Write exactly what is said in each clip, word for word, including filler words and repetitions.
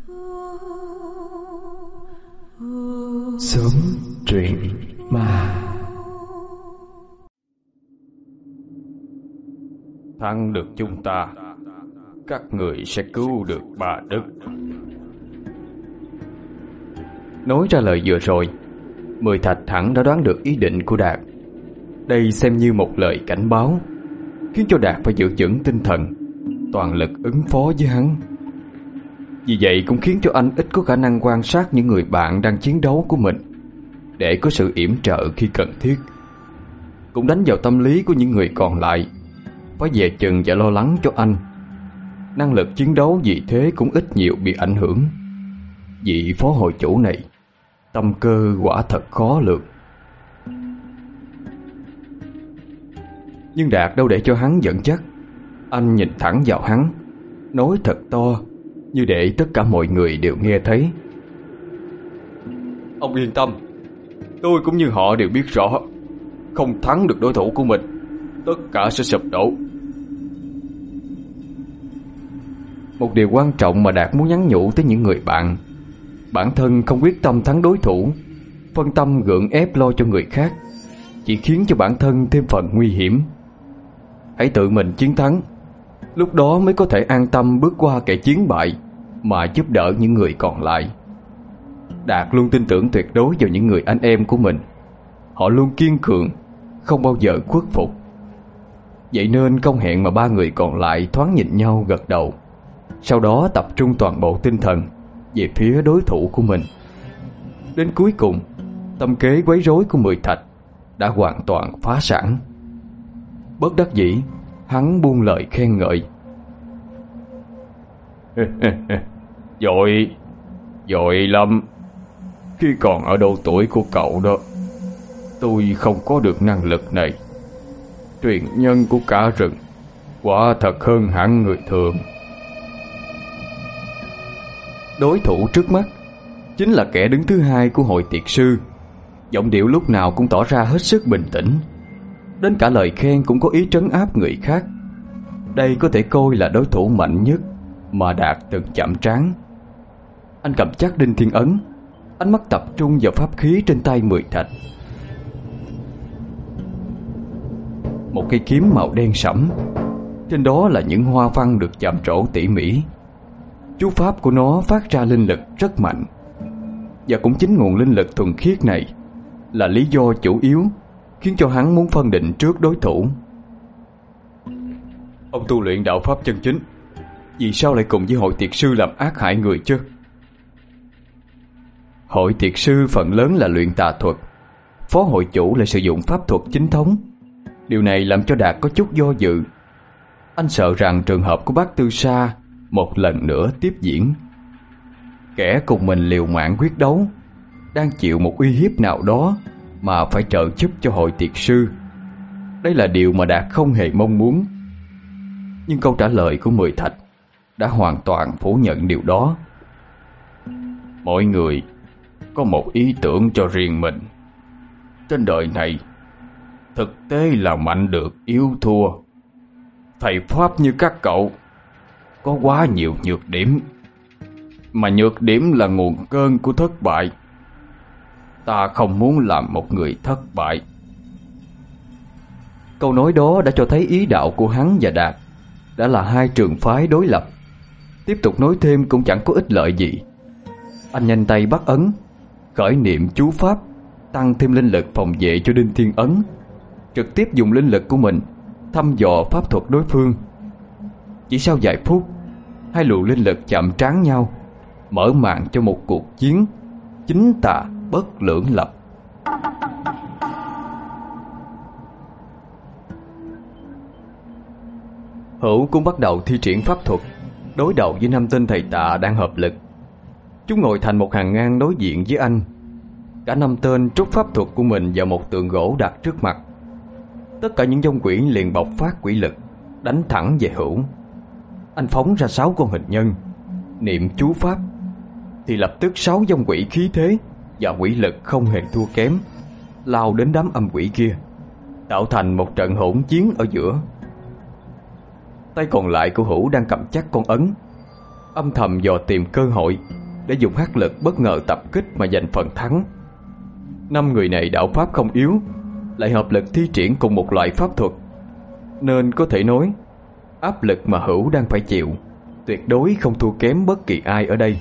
Sớm truyện ma. Thắng được chúng ta, các người sẽ cứu được bà Đức. Nói ra lời vừa rồi, Mười Thạch hẳn đã đoán được ý định của Đạt. Đây xem như một lời cảnh báo, khiến cho Đạt phải giữ vững tinh thần, toàn lực ứng phó với hắn. Vì vậy cũng khiến cho anh ít có khả năng quan sát những người bạn đang chiến đấu của mình, để có sự yểm trợ khi cần thiết. Cũng đánh vào tâm lý của những người còn lại, phải dè chừng và lo lắng cho anh. Năng lực chiến đấu vì thế cũng ít nhiều bị ảnh hưởng. Vị phó hội chủ này tâm cơ quả thật khó lường. Nhưng Đạt đâu để cho hắn dẫn dắt. Anh nhìn thẳng vào hắn, nói thật to, như để tất cả mọi người đều nghe thấy. Ông yên tâm, tôi cũng như họ đều biết rõ, không thắng được đối thủ của mình, tất cả sẽ sụp đổ. Một điều quan trọng mà Đạt muốn nhắn nhủ tới những người bạn: bản thân không quyết tâm thắng đối thủ, phân tâm gượng ép lo cho người khác, chỉ khiến cho bản thân thêm phần nguy hiểm. Hãy tự mình chiến thắng, lúc đó mới có thể an tâm bước qua kẻ chiến bại, mà giúp đỡ những người còn lại. Đạt luôn tin tưởng tuyệt đối vào những người anh em của mình. Họ luôn kiên cường, không bao giờ khuất phục. Vậy nên không hẹn mà ba người còn lại thoáng nhìn nhau gật đầu, sau đó tập trung toàn bộ tinh thần về phía đối thủ của mình. Đến cuối cùng, tâm kế quấy rối của Mười Thạch đã hoàn toàn phá sản. Bất đắc dĩ, hắn buông lời khen ngợi. Giỏi, giỏi lắm. Khi còn ở độ tuổi của cậu đó, tôi không có được năng lực này. Truyền nhân của cả rừng, quả thật hơn hẳn người thường. Đối thủ trước mắt chính là kẻ đứng thứ hai của hội tiệc sư. Giọng điệu lúc nào cũng tỏ ra hết sức bình tĩnh, đến cả lời khen cũng có ý trấn áp người khác. Đây có thể coi là đối thủ mạnh nhất mà Đạt từng chạm trán. Anh cầm chắc đinh thiên ấn, ánh mắt tập trung vào pháp khí trên tay Mười Thạch. Một cây kiếm màu đen sẫm, trên đó là những hoa văn được chạm trổ tỉ mỉ. Chú pháp của nó phát ra linh lực rất mạnh, và cũng chính nguồn linh lực thuần khiết này là lý do chủ yếu khiến cho hắn muốn phân định trước đối thủ. Ông tu luyện đạo pháp chân chính, vì sao lại cùng với hội tiệc sư làm ác hại người chứ? Hội tiệc sư phần lớn là luyện tà thuật, phó hội chủ lại sử dụng pháp thuật chính thống. Điều này làm cho Đạt có chút do dự. Anh sợ rằng trường hợp của bác Tư Sa một lần nữa tiếp diễn. Kẻ cùng mình liều mạng quyết đấu đang chịu một uy hiếp nào đó mà phải trợ giúp cho hội tiệc sư. Đây là điều mà Đạt không hề mong muốn. Nhưng câu trả lời của Mười Thạch đã hoàn toàn phủ nhận điều đó. Mỗi người có một ý tưởng cho riêng mình. Trên đời này, thực tế là mạnh được yếu thua. Thầy pháp như các cậu có quá nhiều nhược điểm, mà nhược điểm là nguồn cơn của thất bại. Ta không muốn làm một người thất bại. Câu nói đó đã cho thấy ý đạo của hắn và Đạt đã là hai trường phái đối lập. Tiếp tục nói thêm cũng chẳng có ích lợi gì. Anh nhanh tay bắt ấn, khởi niệm chú pháp, tăng thêm linh lực phòng vệ cho đinh thiên ấn, trực tiếp dùng linh lực của mình thăm dò pháp thuật đối phương. Chỉ sau vài phút, hai luồng linh lực chạm trán nhau, mở màn cho một cuộc chiến chính tà bất lưỡng lập. Hữu cũng bắt đầu thi triển pháp thuật, đối đầu với năm tên thầy tà đang hợp lực. Chúng ngồi thành một hàng ngang đối diện với anh. Cả năm tên trút pháp thuật của mình vào một tượng gỗ đặt trước mặt. Tất cả những vong quỷ liền bộc phát quỷ lực, đánh thẳng về Hữu. Anh phóng ra sáu con hình nhân, niệm chú pháp, thì lập tức sáu vong quỷ khí thế và quỷ lực không hề thua kém lao đến đám âm quỷ kia, tạo thành một trận hỗn chiến ở giữa. Tay còn lại của Hữu đang cầm chắc con ấn, âm thầm dò tìm cơ hội để dùng hắc lực bất ngờ tập kích mà giành phần thắng. Năm người này đạo pháp không yếu, lại hợp lực thi triển cùng một loại pháp thuật, nên có thể nói áp lực mà Hữu đang phải chịu tuyệt đối không thua kém bất kỳ ai ở đây.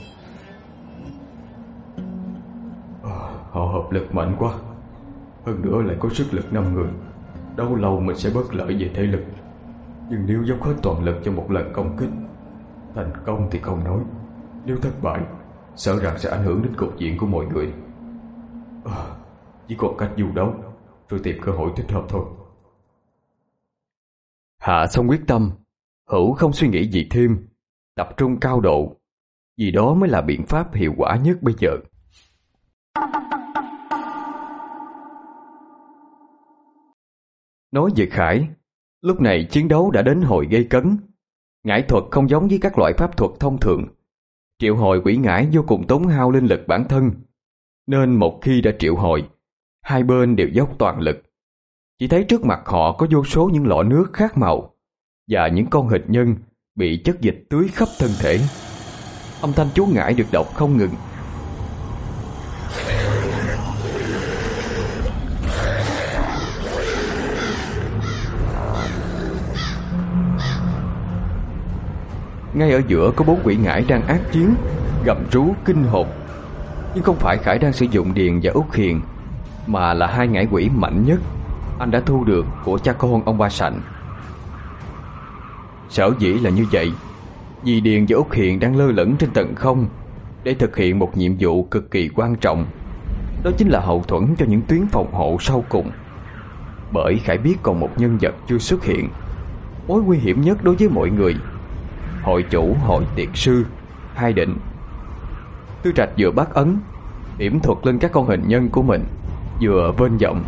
Họ hợp lực mạnh quá, hơn nữa lại có sức lực năm người, đâu lâu mình sẽ bất lợi về thể lực. Nhưng nếu dốc hết toàn lực cho một lần công kích, thành công thì không nói, nếu thất bại sợ rằng sẽ ảnh hưởng đến cục diện của mọi người. à, Chỉ còn cách du đấu rồi tìm cơ hội thích hợp thôi. Hạ xong quyết tâm, Hữu không suy nghĩ gì thêm, tập trung cao độ, vì đó mới là biện pháp hiệu quả nhất bây giờ. Nói về Khải, lúc này chiến đấu đã đến hồi gây cấn. Ngải thuật không giống với các loại pháp thuật thông thường, triệu hồi quỷ ngải vô cùng tốn hao linh lực bản thân, nên một khi đã triệu hồi, hai bên đều dốc toàn lực. Chỉ thấy trước mặt họ có vô số những lọ nước khác màu và những con hình nhân bị chất dịch tưới khắp thân thể. Âm thanh chú ngải được đọc không ngừng. Ngay ở giữa có bốn quỷ ngải đang ác chiến, gầm rú kinh hồn. Nhưng không phải Khải đang sử dụng Điền và Út Hiền, mà là hai ngải quỷ mạnh nhất anh đã thu được của cha con ông Ba Sạnh. Sở dĩ là như vậy vì Điền và Út Hiền đang lơ lửng trên tầng không để thực hiện một nhiệm vụ cực kỳ quan trọng, đó chính là hậu thuẫn cho những tuyến phòng hộ sau cùng. Bởi Khải biết còn một nhân vật chưa xuất hiện, mối nguy hiểm nhất đối với mọi người: hội chủ hội tiệt sư Hai Định. Tư Trạch vừa bắt ấn điểm thuật lên các con hình nhân của mình, vừa vênh giọng: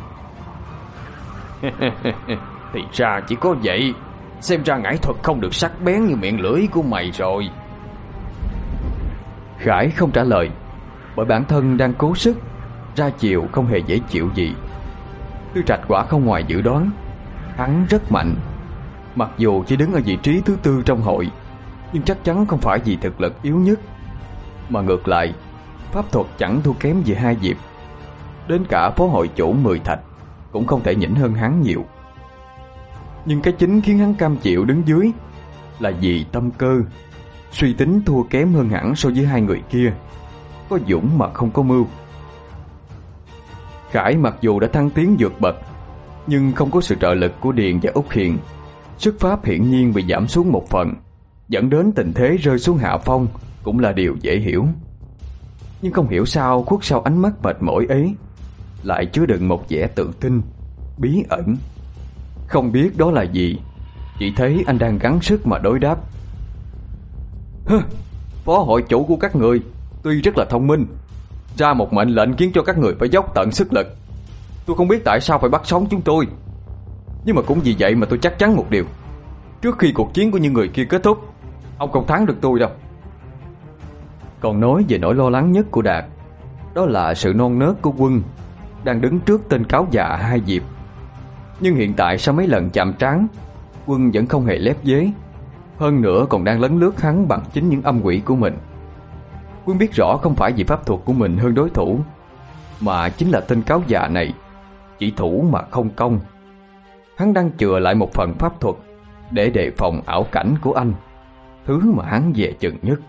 Thì ra chỉ có vậy, xem ra ngải thuật không được sắc bén như miệng lưỡi của mày rồi. Khải không trả lời, bởi bản thân đang cố sức, ra chiều không hề dễ chịu gì. Tư Trạch quả không ngoài dự đoán, hắn rất mạnh. Mặc dù chỉ đứng ở vị trí thứ tư trong hội, nhưng chắc chắn không phải vì thực lực yếu nhất, mà ngược lại pháp thuật chẳng thua kém gì hai Diệp. Đến cả phó hội chủ Mười Thạch cũng không thể nhỉnh hơn hắn nhiều. Nhưng cái chính khiến hắn cam chịu đứng dưới là vì tâm cơ, suy tính thua kém hơn hẳn so với hai người kia, có dũng mà không có mưu. Khải mặc dù đã thăng tiến vượt bậc, nhưng không có sự trợ lực của Điền và Út Hiền, sức pháp hiển nhiên bị giảm xuống một phần, dẫn đến tình thế rơi xuống hạ phong cũng là điều dễ hiểu. Nhưng không hiểu sao khuất sau ánh mắt mệt mỏi ấy lại chứa đựng một vẻ tự tin bí ẩn. Không biết đó là gì, chỉ thấy anh đang gắng sức mà đối đáp: Hơ, phó hội chủ của các người tuy rất là thông minh, ra một mệnh lệnh khiến cho các người phải dốc tận sức lực. Tôi không biết tại sao phải bắt sống chúng tôi, nhưng mà cũng vì vậy mà tôi chắc chắn một điều: trước khi cuộc chiến của những người kia kết thúc, ông không thắng được tôi đâu. Còn nói về nỗi lo lắng nhất của Đạt, đó là sự non nớt của Quân đang đứng trước tên cáo già Hai Diệp. Nhưng hiện tại sau mấy lần chạm trán, Quân vẫn không hề lép vế, hơn nữa còn đang lấn lướt hắn bằng chính những âm quỷ của mình. Quân biết rõ không phải vì pháp thuật của mình hơn đối thủ, mà chính là tên cáo già này chỉ thủ mà không công. Hắn đang chừa lại một phần pháp thuật để đề phòng ảo cảnh của anh, thứ mà hắn dè chừng nhất.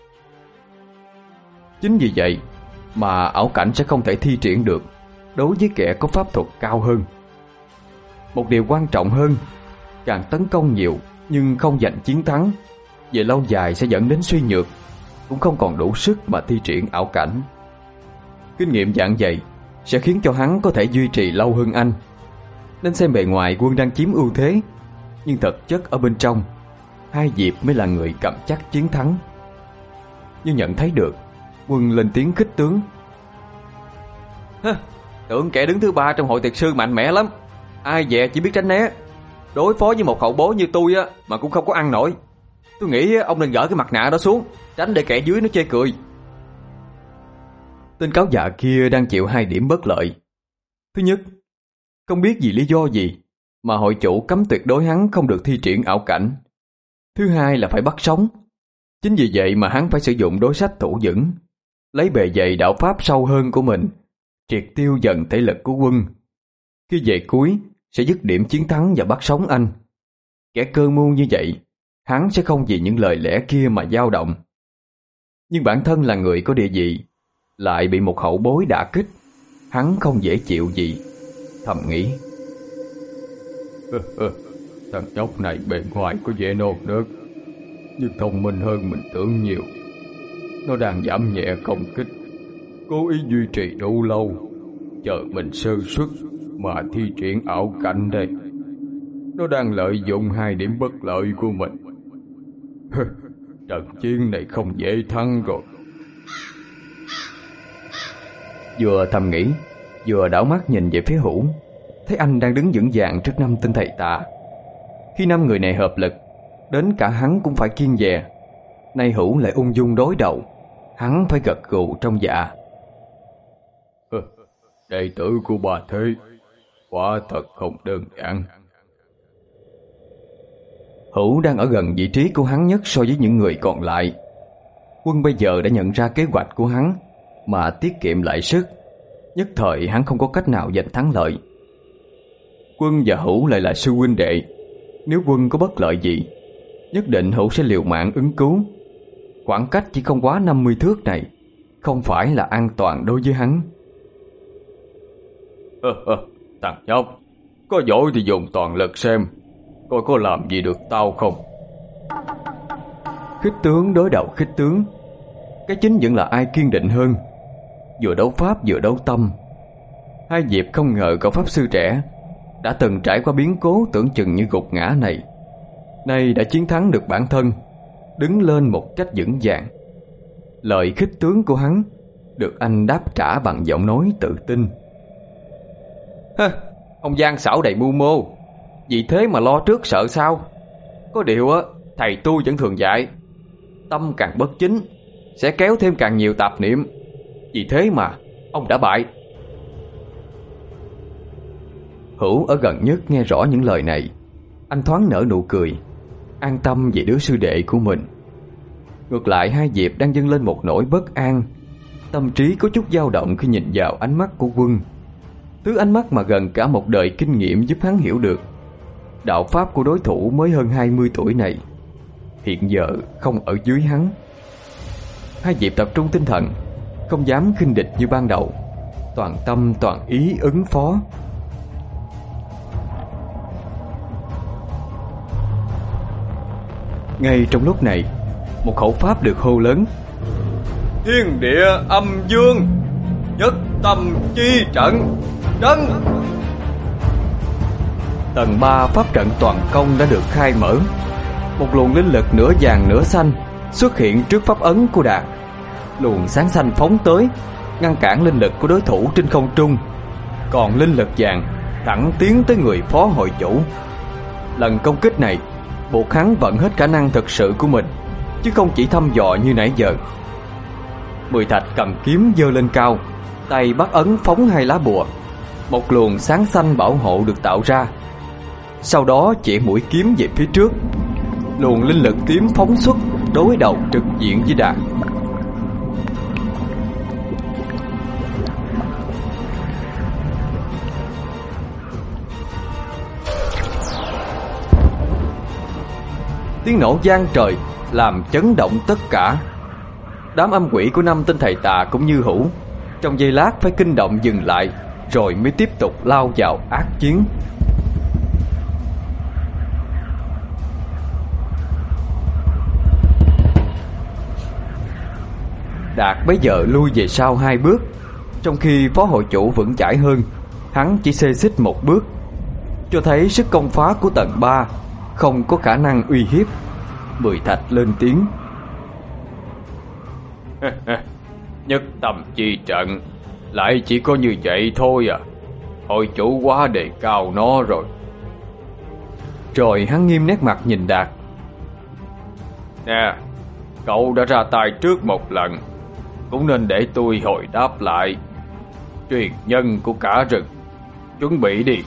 Chính vì vậy mà ảo cảnh sẽ không thể thi triển được đối với kẻ có pháp thuật cao hơn. Một điều quan trọng hơn, càng tấn công nhiều nhưng không giành chiến thắng, về lâu dài sẽ dẫn đến suy nhược, cũng không còn đủ sức mà thi triển ảo cảnh. Kinh nghiệm dạng vậy sẽ khiến cho hắn có thể duy trì lâu hơn anh. Nên xem bề ngoài Quân đang chiếm ưu thế, nhưng thực chất ở bên trong, Hai Diệp mới là người cầm chắc chiến thắng. Nhưng nhận thấy được, Quân lên tiếng khích tướng: Hơ, tưởng kẻ đứng thứ ba trong hội tiệt sư mạnh mẽ lắm, ai dè chỉ biết tránh né. Đối phó với một hậu bối như tôi á mà cũng không có ăn nổi. Tôi nghĩ ông nên gỡ cái mặt nạ đó xuống, tránh để kẻ dưới nó chê cười. Tên cáo già kia đang chịu hai điểm bất lợi. Thứ nhất, không biết vì lý do gì mà hội chủ cấm tuyệt đối hắn không được thi triển ảo cảnh. Thứ hai là phải bắt sống. Chính vì vậy mà hắn phải sử dụng đối sách thủ vững, lấy bề dày đạo pháp sâu hơn của mình, triệt tiêu dần thể lực của quân. Khi về cuối sẽ dứt điểm chiến thắng và bắt sống anh. Kẻ cơ mưu như vậy, hắn sẽ không vì những lời lẽ kia mà dao động. Nhưng bản thân là người có địa vị, lại bị một hậu bối đả kích, hắn không dễ chịu gì. Thầm nghĩ, thằng nhóc này bề ngoài có vẻ non nớt, nhưng thông minh hơn mình tưởng nhiều. Nó đang giảm nhẹ công kích, cố ý duy trì đủ lâu, chờ mình sơ suất mà thi triển ảo cảnh đây. Nó đang lợi dụng hai điểm bất lợi của mình. Trận chiến này không dễ thắng rồi. Vừa thầm nghĩ, vừa đảo mắt nhìn về phía Hữu, thấy anh đang đứng vững vàng trước năm tên thầy tà. Khi năm người này hợp lực, đến cả hắn cũng phải kiêng dè. Nay Hữu lại ung dung đối đầu, hắn phải gật gù trong dạ. Đệ tử của Bà Thế quả thật không đơn giản. Hữu đang ở gần vị trí của hắn nhất so với những người còn lại. Quân bây giờ đã nhận ra kế hoạch của hắn mà tiết kiệm lại sức. Nhất thời hắn không có cách nào giành thắng lợi. Quân và Hữu lại là sư huynh đệ, nếu Quân có bất lợi gì, nhất định Hữu sẽ liều mạng ứng cứu. Khoảng cách chỉ không quá năm mươi thước này không phải là an toàn đối với hắn. Ờ, ờ, thằng nhóc, có giỏi thì dùng toàn lực xem, coi có làm gì được tao không. Khích tướng đối đầu khích tướng, cái chính vẫn là ai kiên định hơn. Vừa đấu pháp vừa đấu tâm. Hai Diệp không ngờ cậu pháp sư trẻ đã từng trải qua biến cố tưởng chừng như gục ngã này, nay đã chiến thắng được bản thân, đứng lên một cách vững vàng. Lời khích tướng của hắn được anh đáp trả bằng giọng nói tự tin. Hơ, ông gian xảo đầy mưu mô, vì thế mà lo trước sợ sau. Có điều á, thầy tu vẫn thường dạy, tâm càng bất chính sẽ kéo thêm càng nhiều tạp niệm. Vì thế mà ông đã bại. Hữu ở gần nhất nghe rõ những lời này, anh thoáng nở nụ cười, an tâm về đứa sư đệ của mình. Ngược lại hai Diệp đang dâng lên một nỗi bất an, tâm trí có chút dao động khi nhìn vào ánh mắt của Quân. Thứ ánh mắt mà gần cả một đời kinh nghiệm giúp hắn hiểu được đạo pháp của đối thủ mới hơn hai mươi tuổi này hiện giờ không ở dưới hắn. Hai Diệp tập trung tinh thần, không dám khinh địch như ban đầu, toàn tâm toàn ý ứng phó. Ngay trong lúc này, một khẩu pháp được hô lớn: Thiên địa âm dương, nhất tâm chi trận, trấn. Tầng ba pháp trận toàn công đã được khai mở. Một luồng linh lực nửa vàng nửa xanh xuất hiện trước pháp ấn của Đạt. Luồng sáng xanh phóng tới, ngăn cản linh lực của đối thủ trên không trung. Còn linh lực vàng thẳng tiến tới người phó hội chủ. Lần công kích này buộc hắn vận hết khả năng thực sự của mình, chứ không chỉ thăm dò như nãy giờ. Mười Thạch cầm kiếm giơ lên cao, tay bắt ấn phóng hai lá bùa. Một luồng sáng xanh bảo hộ được tạo ra. Sau đó chỉ mũi kiếm về phía trước. Luồng linh lực tím phóng xuất, đối đầu trực diện với Đạt. Tiếng nổ vang trời làm chấn động tất cả. Đám âm quỷ của năm tên thầy tà cũng như Hữu trong giây lát phải kinh động dừng lại, rồi mới tiếp tục lao vào ác chiến. Đạt bấy giờ lui về sau hai bước, trong khi phó hội chủ vững chãi hơn. Hắn chỉ xê xích một bước, cho thấy sức công phá của tầng ba không có khả năng uy hiếp. Mười Thạch lên tiếng: Nhất tâm chi trận lại chỉ có như vậy thôi à? Hội chủ quá đề cao nó rồi. Rồi hắn nghiêm nét mặt nhìn Đạt: Nè, cậu đã ra tay trước một lần, cũng nên để tôi hồi đáp lại. Truyền nhân của cả rừng, chuẩn bị đi.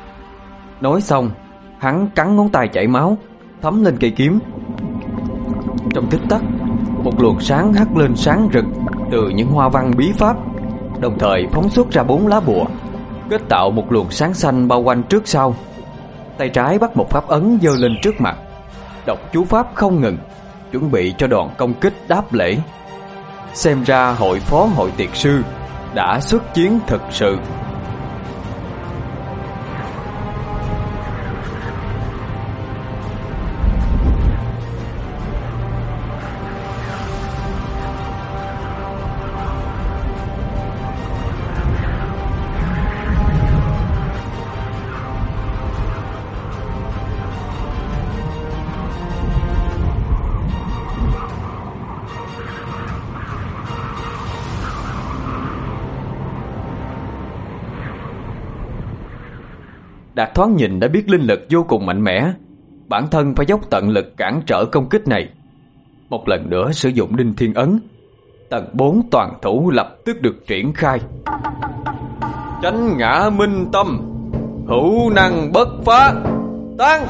Nói xong, hắn cắn ngón tay chảy máu, thấm lên cây kiếm. Trong tích tắc, một luồng sáng hắt lên sáng rực từ những hoa văn bí pháp, đồng thời phóng xuất ra bốn lá bùa, kết tạo một luồng sáng xanh bao quanh trước sau. Tay trái bắt một pháp ấn giơ lên trước mặt, đọc chú pháp không ngừng, chuẩn bị cho đòn công kích đáp lễ. Xem ra hội phó hội tiệt sư đã xuất chiến thực sự. Đạt thoáng nhìn đã biết linh lực vô cùng mạnh mẽ, bản thân phải dốc tận lực cản trở công kích này. Một lần nữa sử dụng Đinh Thiên Ấn, tầng bốn toàn thủ lập tức được triển khai. Chánh ngã minh tâm, hữu năng bất phá, tăng!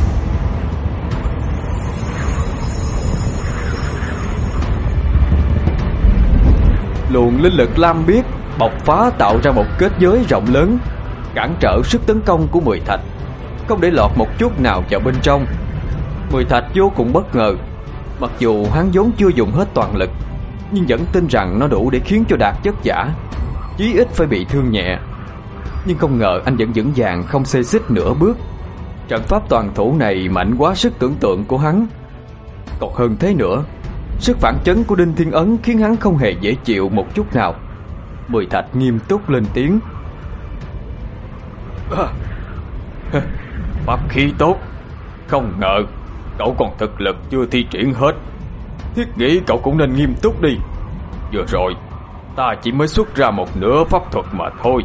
Luồng linh lực lam biếc bộc phá tạo ra một kết giới rộng lớn, cản trở sức tấn công của Mười Thạch, không để lọt một chút nào vào bên trong. Mười Thạch vô cùng bất ngờ, mặc dù hắn vốn chưa dùng hết toàn lực, nhưng vẫn tin rằng nó đủ để khiến cho Đạt vất vả, chí ít phải bị thương nhẹ. Nhưng không ngờ anh vẫn vững vàng không xê xích nửa bước. Trận pháp toàn thủ này mạnh quá sức tưởng tượng của hắn. Còn hơn thế nữa, sức phản chấn của Đinh Thiên Ấn khiến hắn không hề dễ chịu một chút nào. Mười Thạch nghiêm túc lên tiếng. Pháp khí tốt, không ngờ cậu còn thực lực chưa thi triển hết. Thiết nghĩ cậu cũng nên nghiêm túc đi. Vừa rồi ta chỉ mới xuất ra một nửa pháp thuật mà thôi.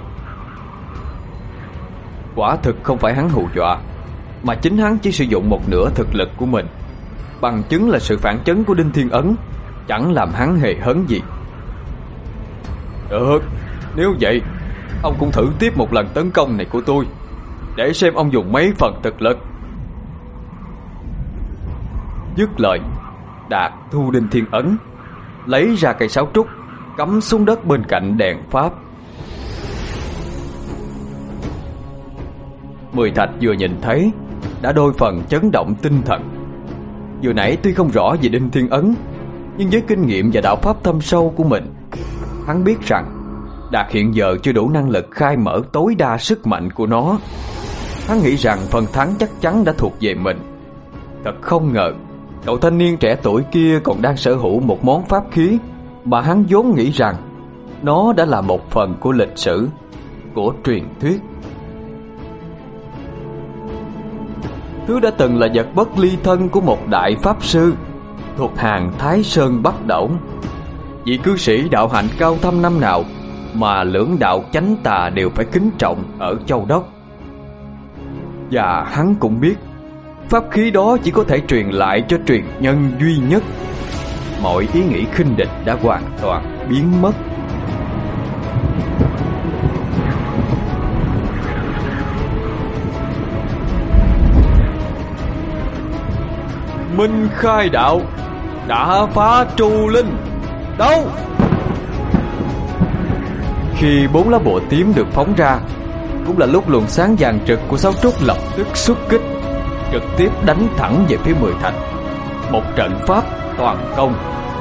Quả thực không phải hắn hù dọa, mà chính hắn chỉ sử dụng một nửa thực lực của mình. Bằng chứng là sự phản chấn của Đinh Thiên Ấn chẳng làm hắn hề hấn gì. Được, nếu vậy ông cũng thử tiếp một lần tấn công này của tôi, để xem ông dùng mấy phần thực lực. Dứt lời, Đạt thu Đinh Thiên Ấn, lấy ra cây sáo trúc, cắm xuống đất bên cạnh đèn pháp. Mười Thạch vừa nhìn thấy đã đôi phần chấn động tinh thần. Vừa nãy tuy không rõ về Đinh Thiên Ấn, nhưng với kinh nghiệm và đạo pháp thâm sâu của mình, hắn biết rằng Đạt hiện giờ chưa đủ năng lực khai mở tối đa sức mạnh của nó. Hắn nghĩ rằng phần thắng chắc chắn đã thuộc về mình. Thật không ngờ cậu thanh niên trẻ tuổi kia còn đang sở hữu một món pháp khí mà hắn vốn nghĩ rằng nó đã là một phần của lịch sử, của truyền thuyết. Thứ đã từng là vật bất ly thân của một đại pháp sư thuộc hàng Thái Sơn Bắc Đẩu, vị cư sĩ đạo hạnh cao thâm năm nào mà lưỡng đạo chánh tà đều phải kính trọng ở Châu Đốc. Và hắn cũng biết pháp khí đó chỉ có thể truyền lại cho truyền nhân duy nhất. Mọi ý nghĩ khinh địch đã hoàn toàn biến mất. Minh khai đạo, đã phá tru linh, đâu? Khi bốn lá bùa tím được phóng ra, cũng là lúc luồng sáng vàng trực của sáu trúc lập tức xuất kích, trực tiếp đánh thẳng về phía Mười Thạch. Một trận pháp toàn công.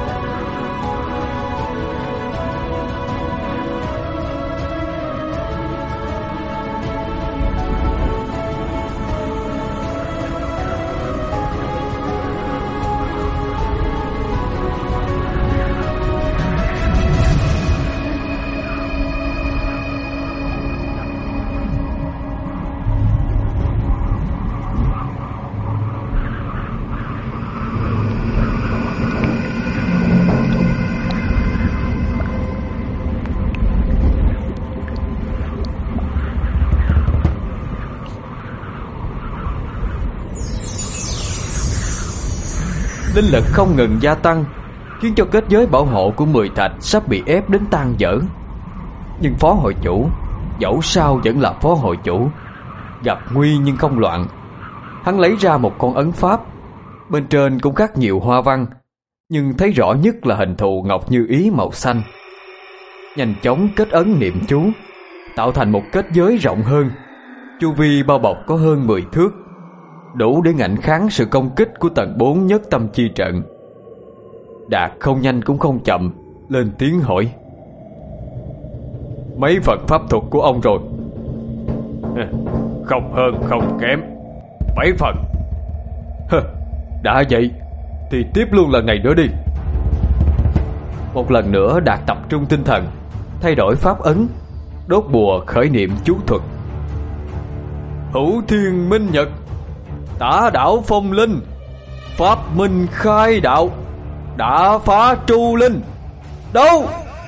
Linh lực không ngừng gia tăng, khiến cho kết giới bảo hộ của Mười Thạch sắp bị ép đến tan vỡ. Nhưng phó hội chủ dẫu sao vẫn là phó hội chủ, gặp nguy nhưng không loạn. Hắn lấy ra một con ấn pháp, Bên trên cũng khắc nhiều hoa văn, nhưng thấy rõ nhất là hình thù ngọc như ý màu xanh. Nhanh chóng kết ấn niệm chú, tạo thành một kết giới rộng hơn, chu vi bao bọc có hơn mười thước, đủ để ngạnh kháng sự công kích của tầng bốn nhất tâm chi trận. Đạt không nhanh cũng không chậm, lên tiếng hỏi: mấy phần pháp thuật của ông rồi? Không hơn không kém, bảy phần. Đã vậy thì tiếp luôn lần này nữa đi. Một lần nữa Đạt tập trung tinh thần, thay đổi pháp ấn, đốt bùa khởi niệm chú thuật. Hữu thiên minh nhật, tả đảo phong linh, pháp minh khai đạo, đã phá tru linh. Đâu?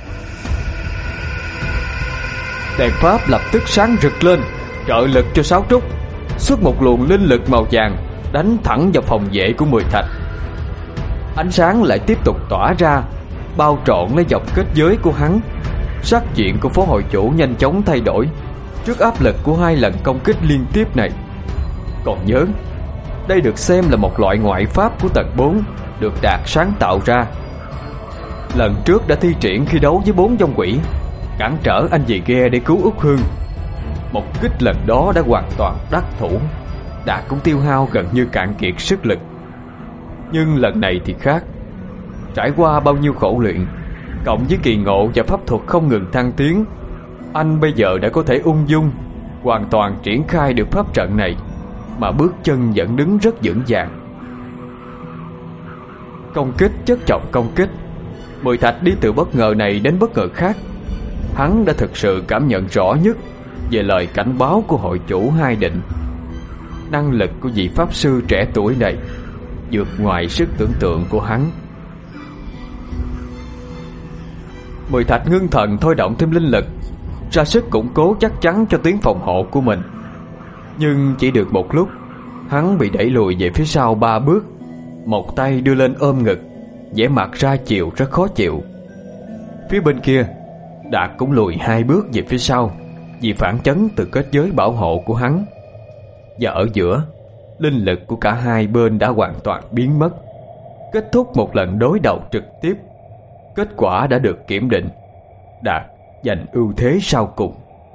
Đèn pháp lập tức sáng rực lên, trợ lực cho Sáu Trúc, xuất một luồng linh lực màu vàng đánh thẳng vào phòng vệ của Mười Thạch. Ánh sáng lại tiếp tục tỏa ra, bao trọn lấy dọc kết giới của hắn. Sắc diện của phó hội chủ nhanh chóng thay đổi trước áp lực của hai lần công kích liên tiếp này. Còn nhớ, đây được xem là một loại ngoại pháp của tầng bốn, được Đạt sáng tạo ra. Lần trước đã thi triển khi đấu với bốn vong quỷ, cản trở anh dì ghe để cứu Úc Hương. Một kích lần đó đã hoàn toàn đắc thủ, Đạt cũng tiêu hao gần như cạn kiệt sức lực. Nhưng lần này thì khác. Trải qua bao nhiêu khổ luyện, cộng với kỳ ngộ và pháp thuật không ngừng thăng tiến, anh bây giờ đã có thể ung dung hoàn toàn triển khai được pháp trận này, mà bước chân vẫn đứng rất vững vàng. Công kích chất chồng công kích, Mười Thạch đi từ bất ngờ này đến bất ngờ khác. Hắn đã thực sự cảm nhận rõ nhất về lời cảnh báo của hội chủ Hai Định. Năng lực của vị pháp sư trẻ tuổi này vượt ngoài sức tưởng tượng của hắn. Mười Thạch ngưng thần thôi động thêm linh lực, ra sức củng cố chắc chắn cho tuyến phòng hộ của mình. Nhưng chỉ được một lúc, hắn bị đẩy lùi về phía sau ba bước, một tay đưa lên ôm ngực, vẻ mặt ra chiều rất khó chịu. Phía bên kia, Đạt cũng lùi hai bước về phía sau vì phản chấn từ kết giới bảo hộ của hắn. Và ở giữa, linh lực của cả hai bên đã hoàn toàn biến mất, kết thúc một lần đối đầu trực tiếp. Kết quả đã được kiểm định, Đạt giành ưu thế sau cùng.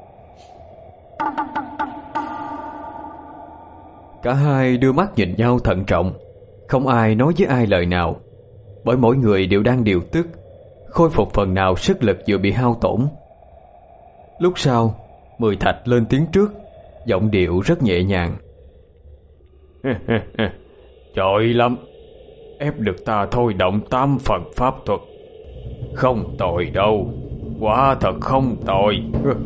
Cả hai đưa mắt nhìn nhau thận trọng, không ai nói với ai lời nào, bởi mỗi người đều đang điều tức, khôi phục phần nào sức lực vừa bị hao tổn. Lúc sau, Mười Thạch lên tiếng trước, giọng điệu rất nhẹ nhàng: Chọi lắm, ép được ta thôi động tám phần pháp thuật. Không tồi đâu, quả thật không tồi.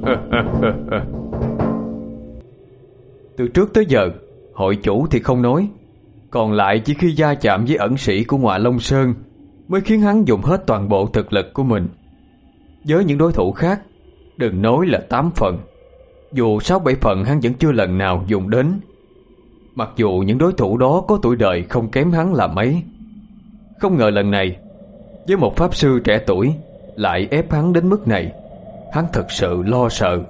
Từ trước tới giờ, hội chủ thì không nói, còn lại chỉ khi va chạm với ẩn sĩ của Ngọa Long Sơn mới khiến hắn dùng hết toàn bộ thực lực của mình. Với những đối thủ khác, đừng nói là tám phần, dù sáu bảy phần hắn vẫn chưa lần nào dùng đến. Mặc dù những đối thủ đó có tuổi đời không kém hắn là mấy. Không ngờ lần này, với một pháp sư trẻ tuổi lại ép hắn đến mức này, hắn thật sự lo sợ.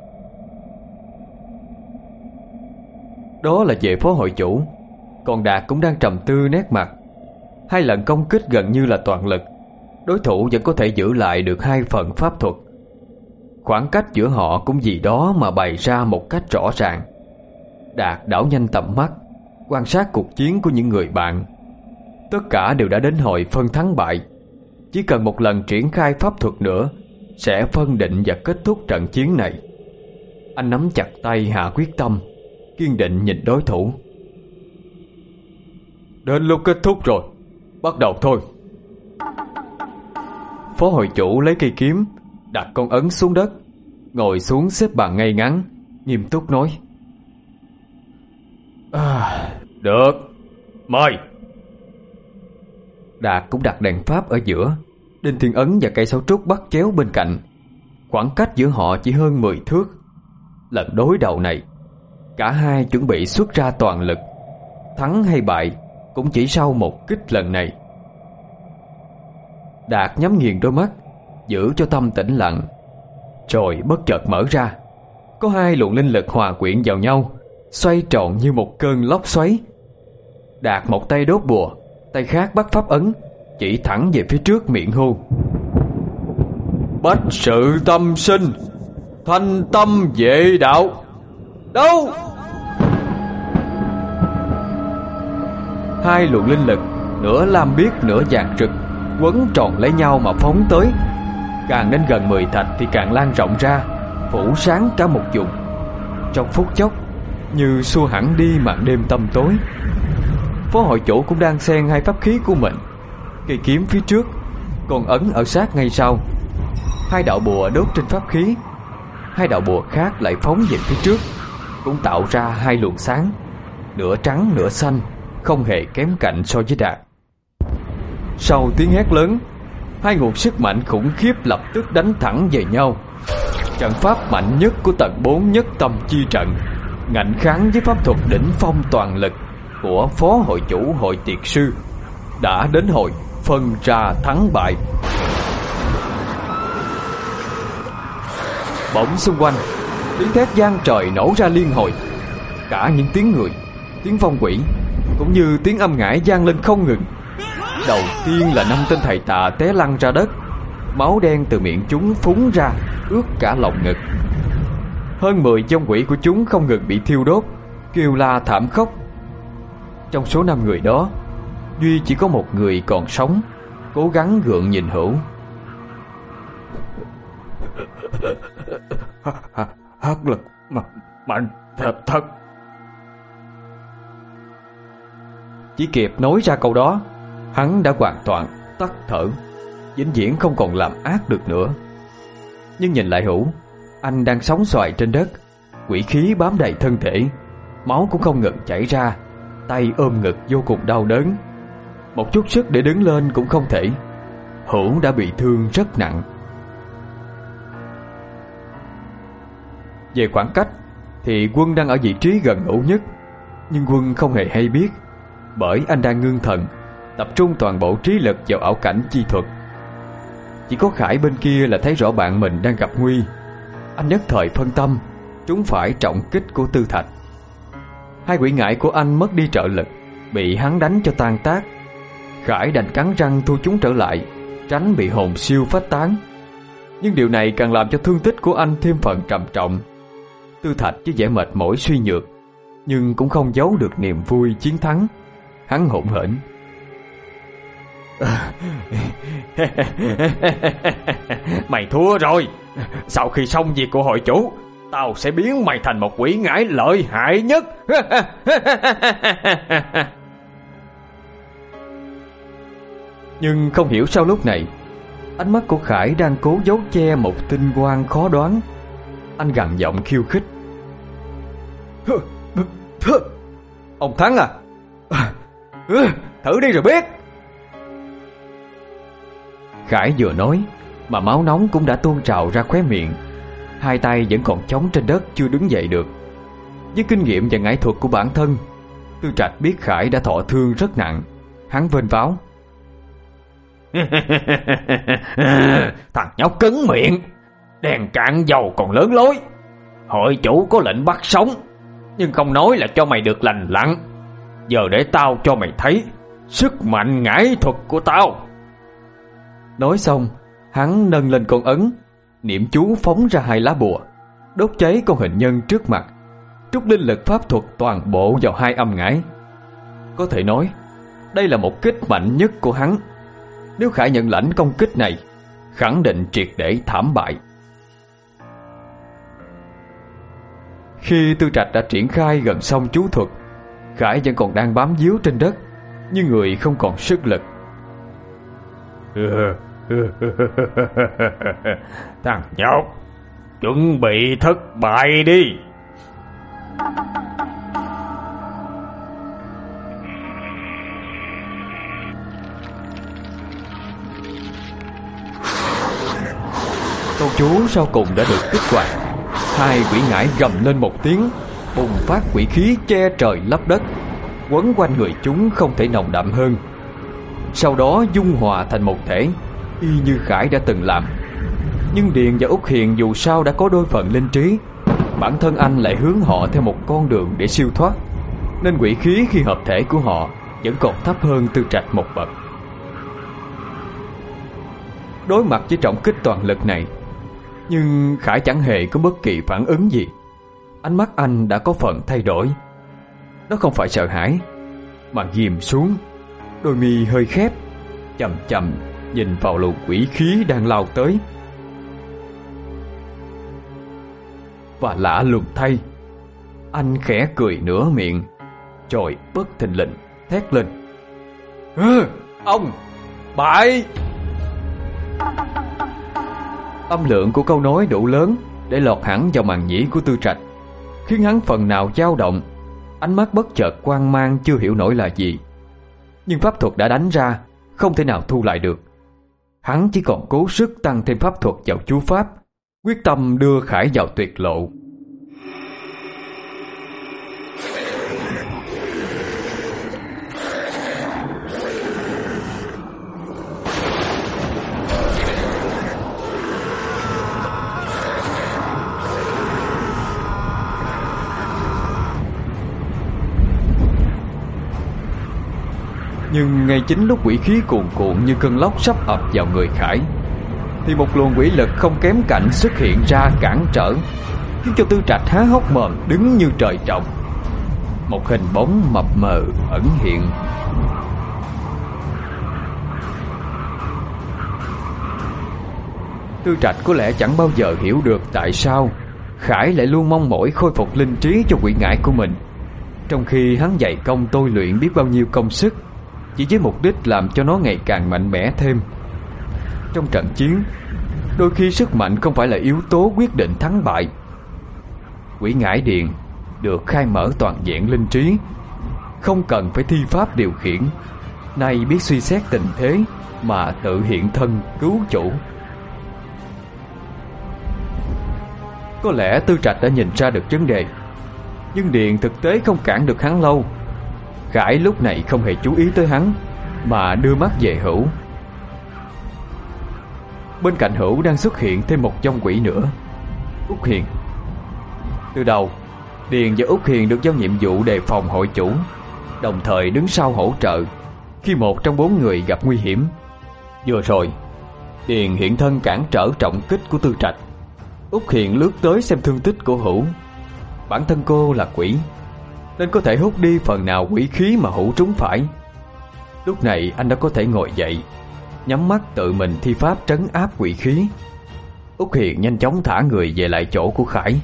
Đó là về phó hội chủ. Còn Đạt cũng đang trầm tư nét mặt. Hai lần công kích gần như là toàn lực, đối thủ vẫn có thể giữ lại được hai phần pháp thuật. Khoảng cách giữa họ cũng vì đó mà bày ra một cách rõ ràng. Đạt đảo nhanh tầm mắt, quan sát cuộc chiến của những người bạn. Tất cả đều đã đến hồi phân thắng bại. Chỉ cần một lần triển khai pháp thuật nữa sẽ phân định và kết thúc trận chiến này. Anh nắm chặt tay hạ quyết tâm, kiên định nhìn đối thủ. Đến lúc kết thúc rồi, bắt đầu thôi. Phó hội chủ lấy cây kiếm, đặt con ấn xuống đất, ngồi xuống xếp bằng ngay ngắn, nghiêm túc nói: à, Được, mời. Đạt cũng đặt đèn pháp ở giữa, Đinh Thiên Ấn và cây sáo trúc bắt chéo bên cạnh. Khoảng cách giữa họ chỉ hơn mười thước. Lần đối đầu này, cả hai chuẩn bị xuất ra toàn lực. Thắng hay bại cũng chỉ sau một kích lần này. Đạt nhắm nghiền đôi mắt, giữ cho tâm tĩnh lặng, rồi bất chợt mở ra. Có hai luồng linh lực hòa quyện vào nhau, xoay tròn như một cơn lốc xoáy. Đạt một tay đốt bùa, tay khác bắt pháp ấn, chỉ thẳng về phía trước, miệng hô: Bách sự tâm sinh, thanh tâm vệ đạo. Đâu? Hai luồng linh lực, nửa lam biếc nửa vàng rực, quấn tròn lấy nhau mà phóng tới. Càng đến gần mười thạch thì càng lan rộng ra, phủ sáng cả một vùng. Trong phút chốc, như xua hẳn đi màn đêm tăm tối. Phó hội chủ cũng đang xen hai pháp khí của mình, cây kiếm phía trước, còn ấn ở sát ngay sau. Hai đạo bùa đốt trên pháp khí, hai đạo bùa khác lại phóng về phía trước, cũng tạo ra hai luồng sáng, nửa trắng nửa xanh, không hề kém cạnh so với Đạt. Sau tiếng hét lớn, hai nguồn sức mạnh khủng khiếp lập tức đánh thẳng về nhau. Trận pháp mạnh nhất của tầng bốn Nhất Tâm Chi Trận ngạnh kháng với pháp thuật đỉnh phong toàn lực của phó hội chủ hội tiệt sư. Đã đến hồi phân ra thắng bại. Bỗng xung quanh, tiếng thét vang trời nổ ra liên hồi. Cả những tiếng người, tiếng phong quỷ, cũng như tiếng âm ngải vang lên không ngừng. Đầu tiên là năm tên thầy tà té lăn ra đất, máu đen từ miệng chúng phúng ra, ướt cả lồng ngực. Hơn mười vong quỷ của chúng không ngừng bị thiêu đốt, kêu la thảm khốc. Trong số năm người đó, duy chỉ có một người còn sống, cố gắng gượng nhìn Hữu. Hắc lực mạnh thật thật. Chỉ kịp nói ra câu đó, hắn đã hoàn toàn tắt thở, vĩnh viễn không còn làm ác được nữa. Nhưng nhìn lại Hữu, anh đang sóng xoài trên đất, quỷ khí bám đầy thân thể, máu cũng không ngừng chảy ra, tay ôm ngực vô cùng đau đớn. Một chút sức để đứng lên cũng không thể. Hữu đã bị thương rất nặng. Về khoảng cách thì Quân đang ở vị trí gần Hữu nhất, nhưng Quân không hề hay biết, bởi anh đang ngưng thần, tập trung toàn bộ trí lực vào ảo cảnh chi thuật. Chỉ có Khải bên kia là thấy rõ bạn mình đang gặp nguy. Anh nhất thời phân tâm, trúng phải trọng kích của Tư Thạch. Hai quỷ ngải của anh mất đi trợ lực, bị hắn đánh cho tan tác. Khải đành cắn răng thu chúng trở lại, tránh bị hồn siêu phách tán. Nhưng điều này càng làm cho thương tích của anh thêm phần trầm trọng. Tư Thạch với vẻ mệt mỏi suy nhược, nhưng cũng không giấu được niềm vui chiến thắng. Hắn hỗn hển: Mày thua rồi. Sau khi xong việc của hội chủ, tao sẽ biến mày thành một quỷ ngải lợi hại nhất. Nhưng không hiểu sao lúc này, ánh mắt của Khải đang cố giấu che một tinh quang khó đoán. Anh gằn giọng khiêu khích: Ông thắng à? Thử đi rồi biết. Khải vừa nói mà máu nóng cũng đã tuôn trào ra khóe miệng. Hai tay vẫn còn chống trên đất, chưa đứng dậy được. Với kinh nghiệm và ngải thuật của bản thân, Tư Trạch biết Khải đã thọ thương rất nặng. Hắn vênh váo: Thằng nhóc cứng miệng, đèn cạn dầu còn lớn lối. Hội chủ có lệnh bắt sống, nhưng không nói là cho mày được lành lặn. Giờ để tao cho mày thấy sức mạnh ngải thuật của tao. Nói xong, hắn nâng lên con ấn, niệm chú phóng ra hai lá bùa, đốt cháy con hình nhân trước mặt, trút linh lực pháp thuật toàn bộ vào hai âm ngải. Có thể nói, đây là một kích mạnh nhất của hắn. Nếu Khải nhận lãnh công kích này, khẳng định triệt để thảm bại. Khi Tư Trạch đã triển khai gần xong chú thuật, Khải vẫn còn đang bám víu trên đất, như người không còn sức lực. Thằng nhóc, chuẩn bị thất bại đi. Câu chú sau cùng đã được kích hoạt. Hai quỷ ngải gầm lên một tiếng, bùng phát quỷ khí che trời lấp đất, quấn quanh người chúng không thể nồng đậm hơn. Sau đó dung hòa thành một thể, y như Khải đã từng làm. Nhưng Điền và Út Hiền dù sao đã có đôi phần linh trí, bản thân anh lại hướng họ theo một con đường để siêu thoát, nên quỷ khí khi hợp thể của họ vẫn còn thấp hơn Tư Trạch một bậc. Đối mặt với trọng kích toàn lực này, nhưng Khải chẳng hề có bất kỳ phản ứng gì. Ánh mắt anh đã có phần thay đổi. Nó không phải sợ hãi, mà ghim xuống, đôi mi hơi khép, chậm chậm nhìn vào luồng quỷ khí đang lao tới. Và lạ lùng thay, anh khẽ cười nửa miệng, rồi bất thình lình thét lên: "Ơ, ông bại!" Âm lượng của câu nói đủ lớn để lọt hẳn vào màn nhĩ của Tư Trạch, khiến hắn phần nào dao động. Ánh mắt bất chợt hoang mang chưa hiểu nổi là gì. Nhưng pháp thuật đã đánh ra, không thể nào thu lại được. Hắn chỉ còn cố sức tăng thêm pháp thuật vào chú pháp, quyết tâm đưa Khải vào tuyệt lộ. Nhưng ngay chính lúc quỷ khí cuồn cuộn như cơn lốc sắp ập vào người Khải, thì một luồng quỷ lực không kém cạnh xuất hiện ra cản trở, khiến cho Tư Trạch há hốc mồm đứng như trời trồng. Một hình bóng mập mờ ẩn hiện. Tư Trạch có lẽ chẳng bao giờ hiểu được tại sao Khải lại luôn mong mỏi khôi phục linh trí cho quỷ ngải của mình, trong khi hắn dày công tôi luyện biết bao nhiêu công sức chỉ với mục đích làm cho nó ngày càng mạnh mẽ thêm. Trong trận chiến, đôi khi sức mạnh không phải là yếu tố quyết định thắng bại. Quỷ ngải điện được khai mở toàn diện linh trí, không cần phải thi pháp điều khiển, nay biết suy xét tình thế mà tự hiện thân cứu chủ. Có lẽ Tư Trạch đã nhìn ra được vấn đề, nhưng điện thực tế không cản được hắn lâu. Khải lúc này không hề chú ý tới hắn, mà đưa mắt về Hữu. Bên cạnh Hữu đang xuất hiện thêm một vong quỷ nữa, Út Hiền. Từ đầu, Điền và Út Hiền được giao nhiệm vụ đề phòng hội chủ, đồng thời đứng sau hỗ trợ khi một trong bốn người gặp nguy hiểm. Vừa rồi, Điền hiện thân cản trở trọng kích của Tư Trạch. Út Hiền lướt tới xem thương tích của Hữu. Bản thân cô là quỷ, nên có thể hút đi phần nào quỷ khí mà Hữu trúng phải. Lúc này anh đã có thể ngồi dậy, nhắm mắt tự mình thi pháp trấn áp quỷ khí. Út Hiền nhanh chóng thả người về lại chỗ của Khải.